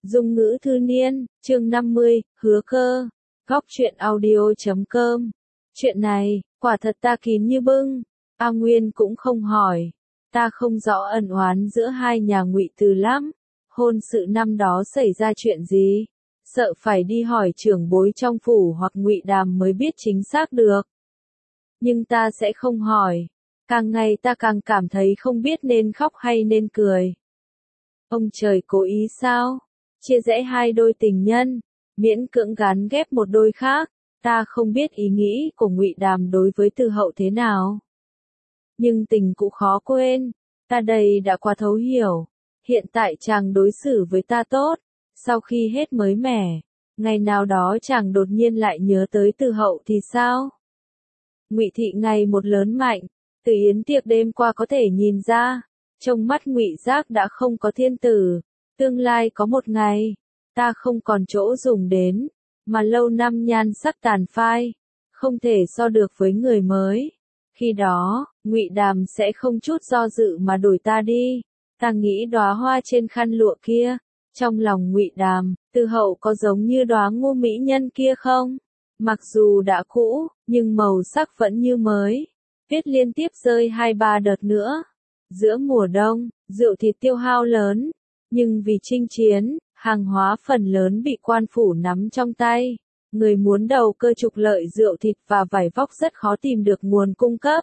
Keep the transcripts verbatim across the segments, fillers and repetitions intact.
Dung ngữ thư niên, chương năm mươi, hứa cơ. Góc truyện audio chấm com. Chuyện này, quả thật ta kín như bưng. A Nguyên cũng không hỏi. Ta không rõ ẩn oán giữa hai nhà Ngụy Từ lắm. Hôn sự năm đó xảy ra chuyện gì? Sợ phải đi hỏi trưởng bối trong phủ hoặc Ngụy Đàm mới biết chính xác được. Nhưng ta sẽ không hỏi. Càng ngày ta càng cảm thấy không biết nên khóc hay nên cười. Ông trời cố ý sao? Chia rẽ hai đôi tình nhân, miễn cưỡng gắn ghép một đôi khác. Ta không biết ý nghĩ của Ngụy Đàm đối với Từ Hậu thế nào. Nhưng tình cũng khó quên, ta đây đã quá thấu hiểu. Hiện tại chàng đối xử với ta tốt, sau khi hết mới mẻ, ngày nào đó chàng đột nhiên lại nhớ tới Từ Hậu thì sao? Ngụy thị ngày một lớn mạnh, từ yến tiệc đêm qua có thể nhìn ra, trong mắt Ngụy Giác đã không có thiên tử. Tương lai có một ngày, ta không còn chỗ dùng đến, mà lâu năm nhan sắc tàn phai, không thể so được với người mới. Khi đó, Ngụy Đàm sẽ không chút do dự mà đuổi ta đi. Ta nghĩ đóa hoa trên khăn lụa kia, trong lòng Ngụy Đàm, Từ Hậu có giống như đóa ngô mỹ nhân kia không? Mặc dù đã cũ, nhưng màu sắc vẫn như mới. Viết liên tiếp rơi hai ba đợt nữa. Giữa mùa đông, rượu thịt tiêu hao lớn. Nhưng vì chinh chiến, hàng hóa phần lớn bị quan phủ nắm trong tay. Người muốn đầu cơ trục lợi rượu thịt và vải vóc rất khó tìm được nguồn cung cấp.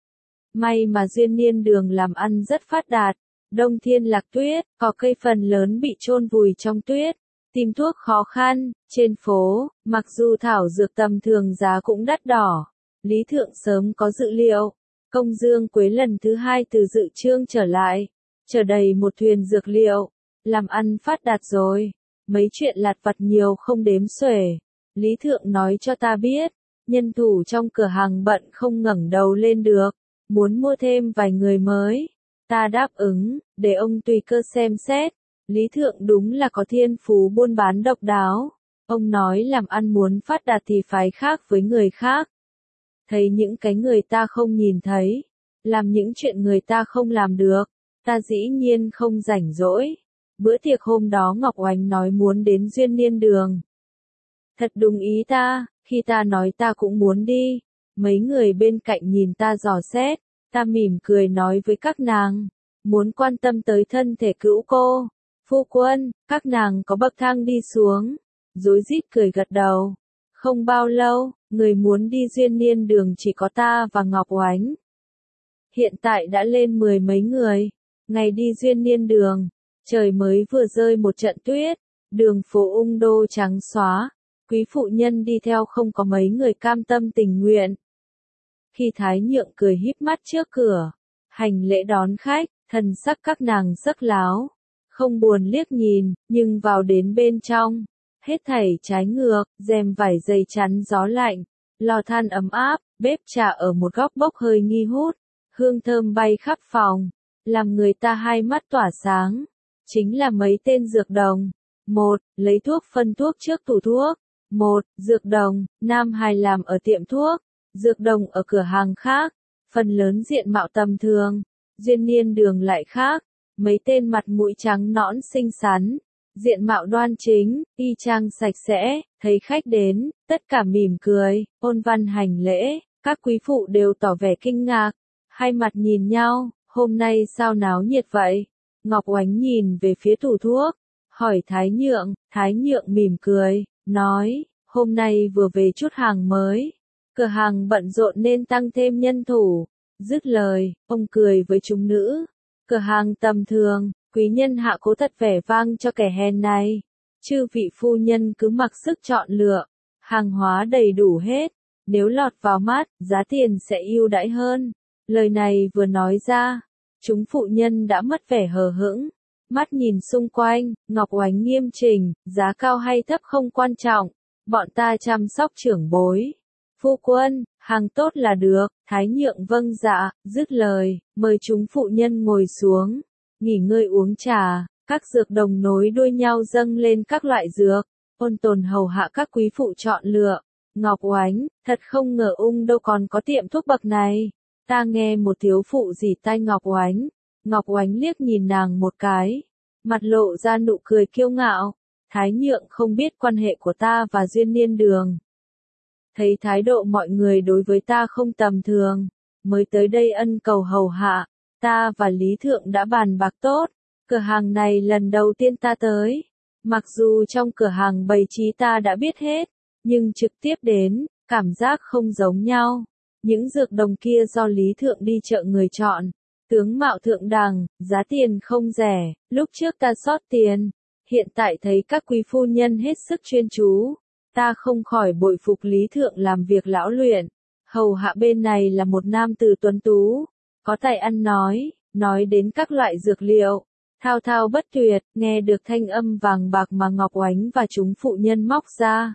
May mà Duyên Niên Đường làm ăn rất phát đạt. Đông thiên lạc tuyết, cỏ cây phần lớn bị chôn vùi trong tuyết. Tìm thuốc khó khăn, trên phố, mặc dù thảo dược tầm thường giá cũng đắt đỏ. Lý Thượng sớm có dự liệu. Công Dương Quế lần thứ hai từ Dự Chương trở lại. Chở đầy một thuyền dược liệu. Làm ăn phát đạt rồi. Mấy chuyện lặt vặt nhiều không đếm xuể. Lý Thượng nói cho ta biết. Nhân thủ trong cửa hàng bận không ngẩng đầu lên được. Muốn mua thêm vài người mới. Ta đáp ứng, để ông tùy cơ xem xét. Lý Thượng đúng là có thiên phú buôn bán độc đáo. Ông nói làm ăn muốn phát đạt thì phải khác với người khác. Thấy những cái người ta không nhìn thấy. Làm những chuyện người ta không làm được. Ta dĩ nhiên không rảnh rỗi. Bữa tiệc hôm đó Ngọc Oánh nói muốn đến Duyên Niên Đường. Thật đúng ý ta, khi ta nói ta cũng muốn đi. Mấy người bên cạnh nhìn ta dò xét. Ta mỉm cười nói với các nàng. Muốn quan tâm tới thân thể cữu cô. Phu quân, các nàng có bậc thang đi xuống. Rối rít cười gật đầu. Không bao lâu, người muốn đi Duyên Niên Đường chỉ có ta và Ngọc Oánh. Hiện tại đã lên mười mấy người. Ngày đi Duyên Niên Đường, trời mới vừa rơi một trận tuyết, đường phố ung đô trắng xóa, quý phụ nhân đi theo không có mấy người cam tâm tình nguyện. Khi Thái Nhượng cười híp mắt trước cửa, hành lễ đón khách, thần sắc các nàng sắc láo, không buồn liếc nhìn, nhưng vào đến bên trong, hết thảy trái ngược, rèm vải dày chắn gió lạnh, lò than ấm áp, bếp trà ở một góc bốc hơi nghi hút, hương thơm bay khắp phòng, làm người ta hai mắt tỏa sáng. Chính là mấy tên dược đồng. Một, lấy thuốc phân thuốc trước tủ thuốc. Một, dược đồng, Nam Hải làm ở tiệm thuốc. Dược đồng ở cửa hàng khác. Phần lớn diện mạo tầm thường. Duyên Niên Đường lại khác. Mấy tên mặt mũi trắng nõn xinh xắn. Diện mạo đoan chính, y chang sạch sẽ. Thấy khách đến, tất cả mỉm cười, ôn văn hành lễ. Các quý phụ đều tỏ vẻ kinh ngạc. Hai mặt nhìn nhau, hôm nay sao náo nhiệt vậy? Ngọc Oánh nhìn về phía tủ thuốc, hỏi Thái Nhượng. Thái Nhượng mỉm cười, nói, hôm nay vừa về chút hàng mới, cửa hàng bận rộn nên tăng thêm nhân thủ. Dứt lời, ông cười với chúng nữ, cửa hàng tầm thường, quý nhân hạ cố thật vẻ vang cho kẻ hèn này. Chư vị phu nhân cứ mặc sức chọn lựa, hàng hóa đầy đủ hết, nếu lọt vào mắt, giá tiền sẽ ưu đãi hơn. Lời này vừa nói ra, chúng phụ nhân đã mất vẻ hờ hững, mắt nhìn xung quanh. Ngọc Oánh nghiêm chỉnh, giá cao hay thấp không quan trọng, bọn ta chăm sóc trưởng bối. Phu quân, hàng tốt là được. Thái Nhượng vâng dạ, dứt lời, mời chúng phụ nhân ngồi xuống, nghỉ ngơi uống trà. Các dược đồng nối đuôi nhau dâng lên các loại dược, ôn tồn hầu hạ các quý phụ chọn lựa. Ngọc Oánh, thật không ngờ ung đâu còn có tiệm thuốc bậc này. Ta nghe một thiếu phụ rỉ tai Ngọc Oánh. Ngọc Oánh liếc nhìn nàng một cái, mặt lộ ra nụ cười kiêu ngạo. Thái Nhượng không biết quan hệ của ta và Duyên Niên Đường. Thấy thái độ mọi người đối với ta không tầm thường, mới tới đây ân cầu hầu hạ, ta và Lý Thượng đã bàn bạc tốt, cửa hàng này lần đầu tiên ta tới. Mặc dù trong cửa hàng bày trí ta đã biết hết, nhưng trực tiếp đến, cảm giác không giống nhau. Những dược đồng kia do Lý Thượng đi chợ người chọn, tướng mạo thượng đẳng, giá tiền không rẻ, lúc trước ta sót tiền, hiện tại thấy các quý phu nhân hết sức chuyên chú, ta không khỏi bội phục Lý Thượng làm việc lão luyện. Hầu hạ bên này là một nam tử tuấn tú, có tài ăn nói, nói đến các loại dược liệu, thao thao bất tuyệt, nghe được thanh âm vàng bạc mà Ngọc Oánh và chúng phụ nhân móc ra.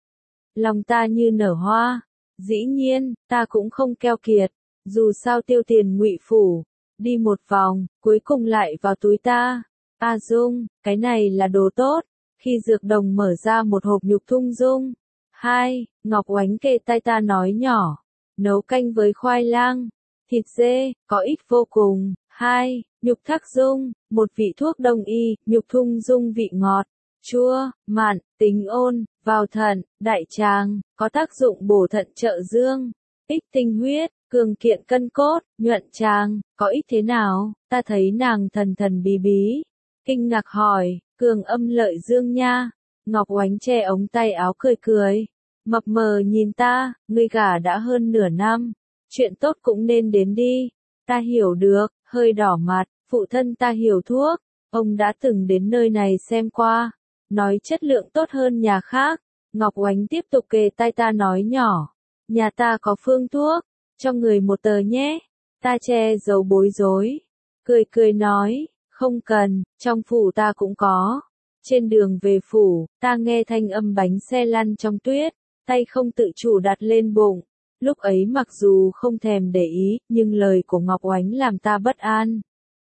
Lòng ta như nở hoa, dĩ nhiên, ta cũng không keo kiệt, dù sao tiêu tiền Ngụy phủ, đi một vòng, cuối cùng lại vào túi ta. A Dung, cái này là đồ tốt. Khi dược đồng mở ra một hộp nhục thung dung. Hai, Ngọc Oánh kề tai ta nói nhỏ, nấu canh với khoai lang, thịt dê, có ích vô cùng. Hai, nhục thắc dung, một vị thuốc đông y, nhục thung dung vị ngọt, chua, mặn, tính ôn, vào thận, đại tràng, có tác dụng bổ thận trợ dương, ích tinh huyết, cường kiện cân cốt, nhuận tràng, có ích thế nào? Ta thấy nàng thần thần bí bí, kinh ngạc hỏi, cường âm lợi dương nha. Ngọc Oánh che ống tay áo cười cười, mập mờ nhìn ta, ngươi gả đã hơn nửa năm, chuyện tốt cũng nên đến đi. Ta hiểu được, hơi đỏ mặt, phụ thân ta hiểu thuốc, ông đã từng đến nơi này xem qua, nói chất lượng tốt hơn nhà khác. Ngọc Oánh tiếp tục kề tai ta nói nhỏ, nhà ta có phương thuốc, cho người một tờ nhé. Ta che giấu bối rối, cười cười nói, không cần, trong phủ ta cũng có. Trên đường về phủ, ta nghe thanh âm bánh xe lăn trong tuyết, tay không tự chủ đặt lên bụng. Lúc ấy mặc dù không thèm để ý, nhưng lời của Ngọc Oánh làm ta bất an.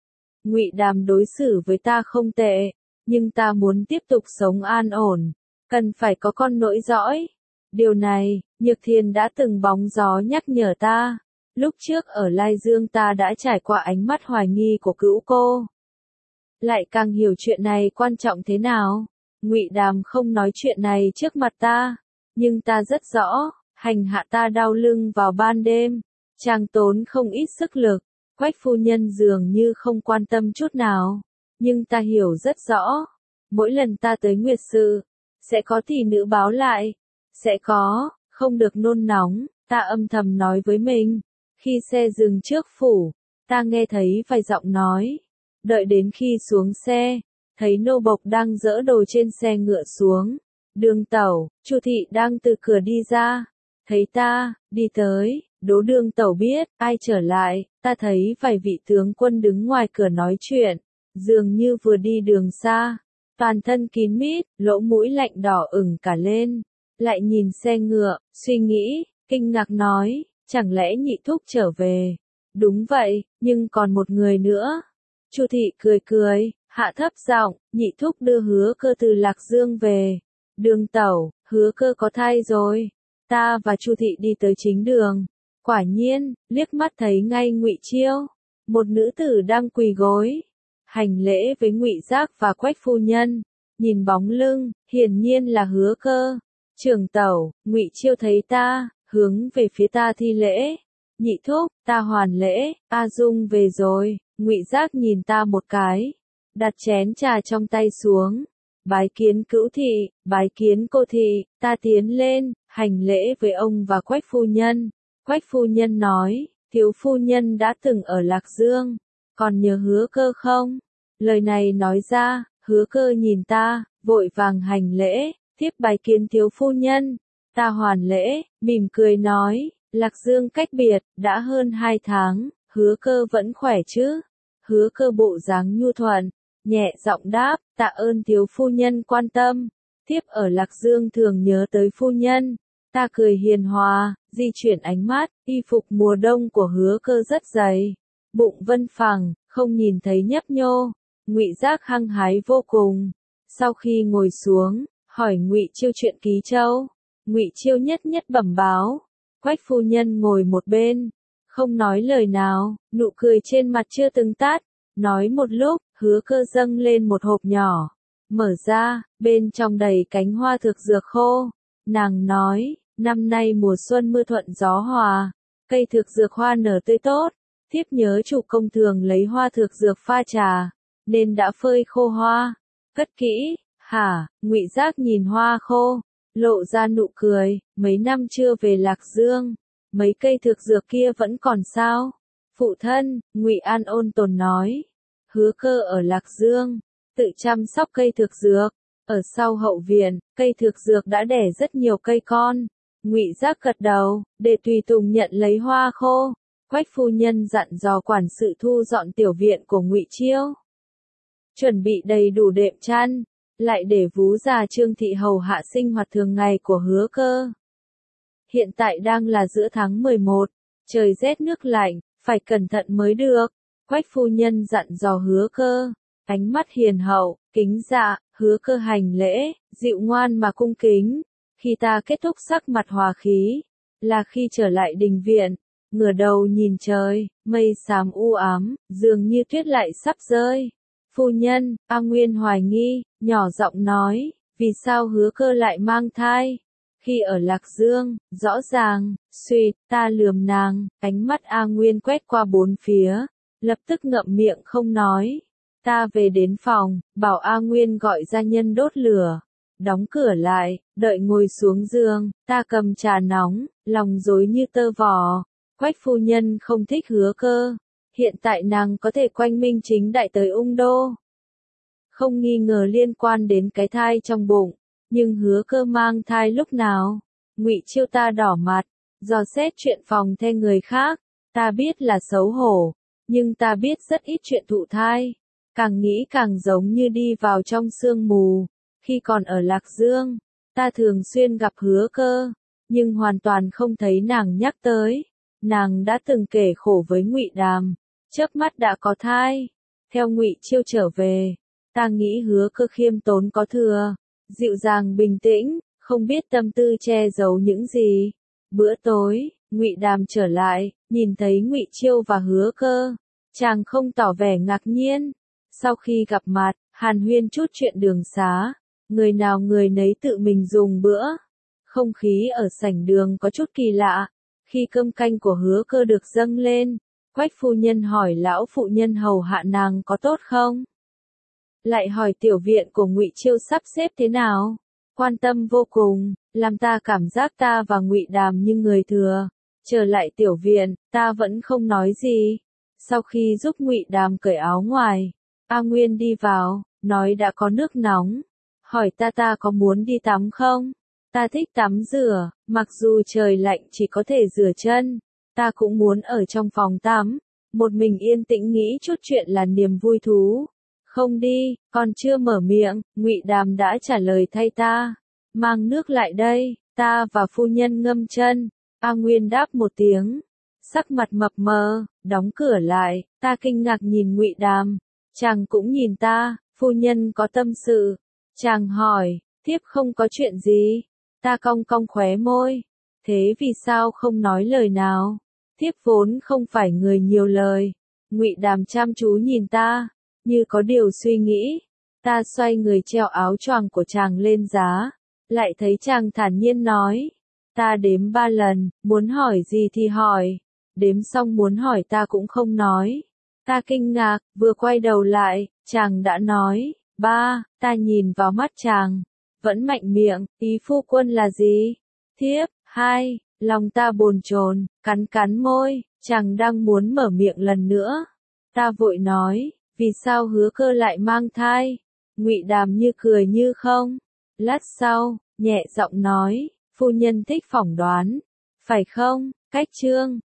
Ngụy Đàm đối xử với ta không tệ, nhưng ta muốn tiếp tục sống an ổn, cần phải có con nối dõi. Điều này, Nhược Thiền đã từng bóng gió nhắc nhở ta. Lúc trước ở Lai Dương ta đã trải qua ánh mắt hoài nghi của cữu cô. Lại càng hiểu chuyện này quan trọng thế nào. Ngụy Đàm không nói chuyện này trước mặt ta, nhưng ta rất rõ, hành hạ ta đau lưng vào ban đêm, chàng tốn không ít sức lực. Quách phu nhân dường như không quan tâm chút nào, nhưng ta hiểu rất rõ, mỗi lần ta tới Nguyệt Sự, sẽ có tỷ nữ báo lại, sẽ có, không được nôn nóng, ta âm thầm nói với mình. Khi xe dừng trước phủ, ta nghe thấy vài giọng nói, đợi đến khi xuống xe, thấy nô bộc đang dỡ đồ trên xe ngựa xuống. Đường tẩu, Chu thị đang từ cửa đi ra, thấy ta, đi tới, đố đường tẩu biết, ai trở lại, ta thấy vài vị tướng quân đứng ngoài cửa nói chuyện, dường như vừa đi đường xa, toàn thân kín mít, lỗ mũi lạnh đỏ ửng cả lên, lại nhìn xe ngựa, suy nghĩ, kinh ngạc nói, chẳng lẽ nhị thúc trở về? Đúng vậy, nhưng còn một người nữa. Chu thị cười cười, hạ thấp giọng, nhị thúc đưa Hứa Cơ từ Lạc Dương về. Đường tẩu, Hứa Cơ có thai rồi. Ta và Chu thị đi tới chính đường, quả nhiên, liếc mắt thấy ngay Ngụy Chiêu, một nữ tử đang quỳ gối, hành lễ với Ngụy Giác và Quách phu nhân, nhìn bóng lưng, hiển nhiên là Hứa Cơ. Trưởng tẩu, Ngụy Chiêu thấy ta, hướng về phía ta thi lễ. Nhị thúc, ta hoàn lễ, A Dung về rồi. Ngụy Giác nhìn ta một cái, đặt chén trà trong tay xuống. Bái kiến cữu thị, bái kiến cô thị. Ta tiến lên, hành lễ với ông và Quách phu nhân. Quách phu nhân nói, thiếu phu nhân đã từng ở Lạc Dương, còn nhớ Hứa Cơ không? Lời này nói ra, Hứa Cơ nhìn ta, vội vàng hành lễ, tiếp bái kiến thiếu phu nhân. Ta hoàn lễ, mỉm cười nói, Lạc Dương cách biệt, đã hơn hai tháng, Hứa Cơ vẫn khỏe chứ? Hứa Cơ bộ dáng nhu thuận, nhẹ giọng đáp, tạ ơn thiếu phu nhân quan tâm. Tiếp ở Lạc Dương thường nhớ tới phu nhân. Ta cười hiền hòa, di chuyển ánh mắt, y phục mùa đông của Hứa Cơ rất dày, bụng vân phẳng, không nhìn thấy nhấp nhô. Ngụy Giác hăng hái vô cùng. Sau khi ngồi xuống, hỏi Ngụy Chiêu chuyện Ký Châu. Ngụy Chiêu nhất nhất bẩm báo. Quách phu nhân ngồi một bên, không nói lời nào, nụ cười trên mặt chưa từng tắt. Nói một lúc, Hứa Cơ dâng lên một hộp nhỏ. mở ra, bên trong đầy cánh hoa thực dược khô. Nàng nói, năm nay mùa xuân mưa thuận gió hòa, cây thực dược hoa nở tươi tốt, thiếp nhớ chủ công thường lấy hoa thực dược pha trà, nên đã phơi khô hoa, cất kỹ. Hả? Ngụy Giác nhìn hoa khô, lộ ra nụ cười, mấy năm chưa về Lạc Dương, mấy cây thực dược kia vẫn còn sao? Phụ thân, Ngụy An ôn tồn nói, Hứa Cơ ở Lạc Dương, tự chăm sóc cây thực dược, ở sau hậu viện, cây thực dược đã đẻ rất nhiều cây con. Ngụy Giác gật đầu, để tùy tùng nhận lấy hoa khô. Quách phu nhân dặn dò quản sự thu dọn tiểu viện của Ngụy Chiêu, chuẩn bị đầy đủ đệm chăn, lại để vú già Trương thị hầu hạ sinh hoạt thường ngày của Hứa Cơ. Hiện tại đang là giữa tháng mười một, trời rét nước lạnh, phải cẩn thận mới được. Quách phu nhân dặn dò Hứa Cơ, ánh mắt hiền hậu, kính dạ. Hứa Cơ hành lễ, dịu ngoan mà cung kính. Khi ta kết thúc sắc mặt hòa khí, là khi trở lại đình viện, ngửa đầu nhìn trời, mây xám u ám, dường như tuyết lại sắp rơi. Phu nhân, A Nguyên hoài nghi, nhỏ giọng nói, vì sao Hứa Cơ lại mang thai? Khi ở Lạc Dương, rõ ràng, suýt, ta lườm nàng, ánh mắt A Nguyên quét qua bốn phía, lập tức ngậm miệng không nói. Ta về đến phòng, bảo A Nguyên gọi gia nhân đốt lửa, đóng cửa lại, đợi ngồi xuống giường, ta cầm trà nóng, lòng rối như tơ vò. Quách phu nhân không thích Hứa Cơ, hiện tại nàng có thể quanh minh chính đại tới Ung Đô. Không nghi ngờ liên quan đến cái thai trong bụng, nhưng Hứa Cơ mang thai lúc nào? Ngụy Chiêu ta đỏ mặt, dò xét chuyện phòng the người khác, ta biết là xấu hổ, nhưng ta biết rất ít chuyện thụ thai. Càng nghĩ càng giống như đi vào trong sương mù. Khi còn ở Lạc Dương, ta thường xuyên gặp Hứa Cơ, nhưng hoàn toàn không thấy nàng nhắc tới. Nàng đã từng kể khổ với Ngụy Đàm, chớp mắt đã có thai. Theo Ngụy Chiêu trở về, ta nghĩ Hứa Cơ khiêm tốn có thừa, dịu dàng bình tĩnh, không biết tâm tư che giấu những gì. Bữa tối, Ngụy Đàm trở lại, nhìn thấy Ngụy Chiêu và Hứa Cơ, chàng không tỏ vẻ ngạc nhiên. Sau khi gặp mặt, hàn huyên chút chuyện đường xá, người nào người nấy tự mình dùng bữa. Không khí ở sảnh đường có chút kỳ lạ. Khi cơm canh của Hứa Cơ được dâng lên, Quách phu nhân hỏi lão phụ nhân hầu hạ nàng có tốt không? Lại hỏi tiểu viện của Ngụy Chiêu sắp xếp thế nào? Quan tâm vô cùng, làm ta cảm giác ta và Ngụy Đàm như người thừa. Trở lại tiểu viện, ta vẫn không nói gì. Sau khi giúp Ngụy Đàm cởi áo ngoài, A Nguyên đi vào, nói đã có nước nóng. Hỏi ta ta có muốn đi tắm không? Ta thích tắm rửa, mặc dù trời lạnh chỉ có thể rửa chân. Ta cũng muốn ở trong phòng tắm, một mình yên tĩnh nghĩ chút chuyện là niềm vui thú. Không đi, còn chưa mở miệng, Ngụy Đàm đã trả lời thay ta. Mang nước lại đây, ta và phu nhân ngâm chân. A Nguyên đáp một tiếng, sắc mặt mập mờ, đóng cửa lại. Ta kinh ngạc nhìn Ngụy Đàm, chàng cũng nhìn ta. Phu nhân có tâm sự. Chàng hỏi, thiếp không có chuyện gì. Ta cong cong khóe môi. Thế vì sao không nói lời nào? Thiếp vốn không phải người nhiều lời. Ngụy Đàm chăm chú nhìn ta, như có điều suy nghĩ. Ta xoay người treo áo choàng của chàng lên giá, lại thấy chàng thản nhiên nói. Ta đếm ba lần, muốn hỏi gì thì hỏi. Đếm xong muốn hỏi ta cũng không nói. Ta kinh ngạc, vừa quay đầu lại, chàng đã nói. Ba, ta nhìn vào mắt chàng, vẫn mạnh miệng, ý phu quân là gì? Thiếp. Hai, lòng ta bồn chồn, cắn cắn môi, chàng đang muốn mở miệng lần nữa. Ta vội nói, vì sao Hứa Cơ lại mang thai? Ngụy Đàm như cười như không. Lát sau, nhẹ giọng nói, phu nhân thích phỏng đoán, phải không? Cách chương